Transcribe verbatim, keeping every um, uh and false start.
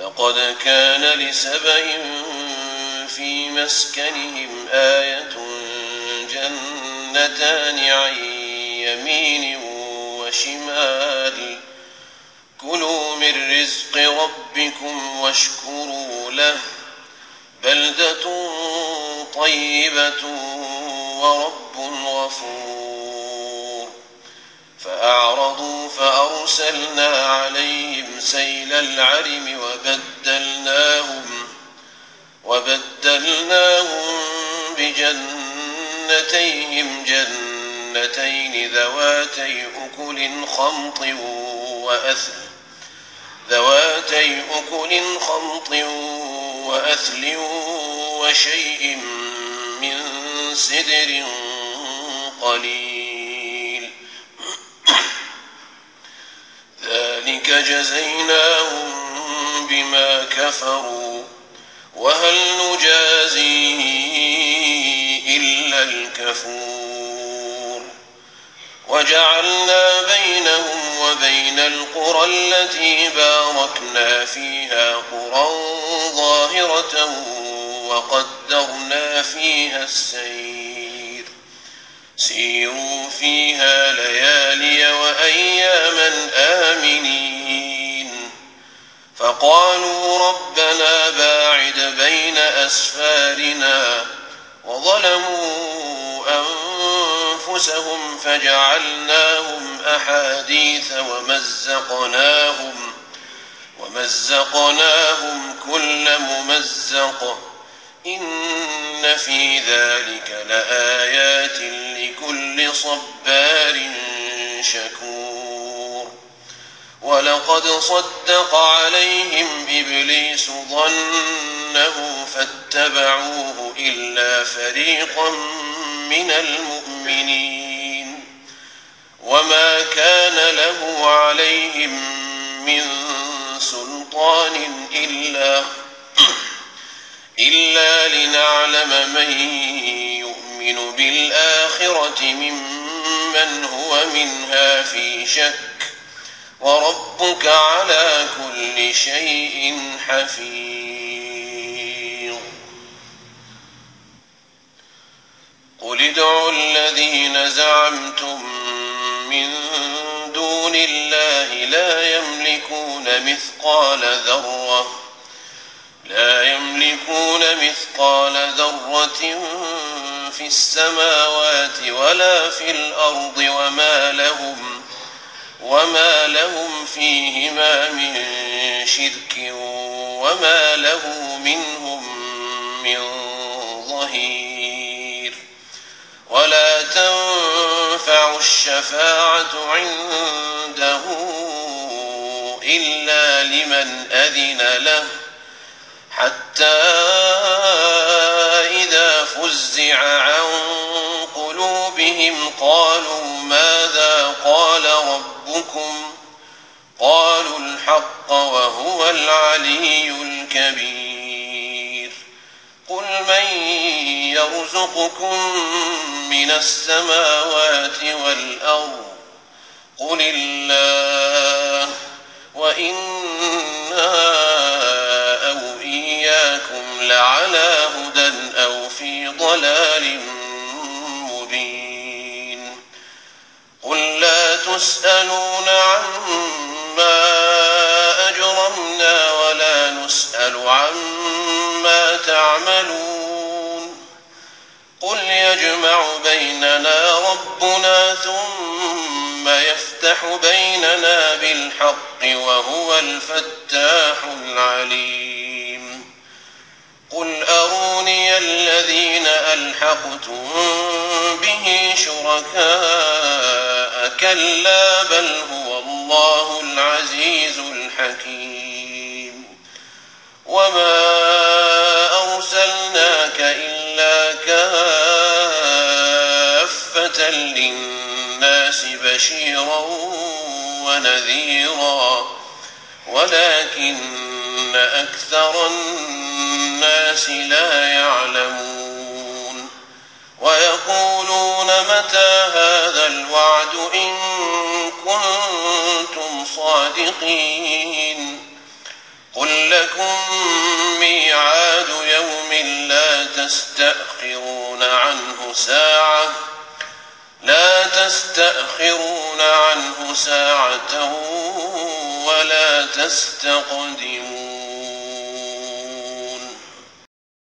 لقد كان لسبإ في مسكنهم آية جنتان عن يمين وشمال كلوا من رزق ربكم واشكروا له بلدة طيبة ورب غفور فأعرضوا فأرسلنا عليهم سيل العرم وبدلناهم وبدلناهم بجنتيهم جنتين ذواتي أكل خمط وأثل ذواتي أكل خمط وأثل وشيء من سدر قليل ذلك جزيناهم بما كفروا وهل نجازي إلا الكفور وجعلنا بينهم وبين القرى التي باركنا فيها قرى ظاهرة وقدرنا فيها السير سيروا فيها ليالي وأياما آمنين فقالوا ربنا باعد بين أسفارنا وظلموا أنفسهم فجعلناهم أحاديث ومزقناهم ومزقناهم كل ممزق إن في ذلك لآيات لكل صبار شكور ولقد صدق عليهم إبليس ظنه فاتبعوه إلا فريقا من المؤمنين وما كان له عليهم من سلطان إلا إلا لنعلم من يؤمن بالآخرة ممن هو منها في شك وربك على كل شيء حفيظ قل ادعوا الذين زعمتم من دون الله لا يملكون مثقال ذرة لا يملكون مثقال ذرة في السماوات ولا في الأرض وما لهم وما لهم فيهما من شرك وما له منهم من ظهير ولا تنفع الشفاعة عنده إلا لمن أذن له حتى إذا فزع عن قلوبهم قالوا ماذا قال ربكم قالوا الحق وهو العلي الكبير قل من يرزقكم من السماوات والأرض قل الله وإنا أو إياكم لعلى هدى أو في ضلال مبين قل لا تسألون عما أجرمنا ولا نسأل عما تعملون قل يجمع بيننا ربنا ثم يفتح بيننا بالحق وهو الفتاح العليم قل أروني الذين ألحقتم به شركاء كلا بل هو الله العزيز الحكيم وما أرسلناك إلا كافة للناس بشيرا ونذيرا ولكن أكثر الناس لا يعلمون ويقولون متى هذا الوعد إن كنتم صادقين قل لكم تستأخرون عنه ساعة لا تستأخرون عنه ساعة ولا تستقدمون.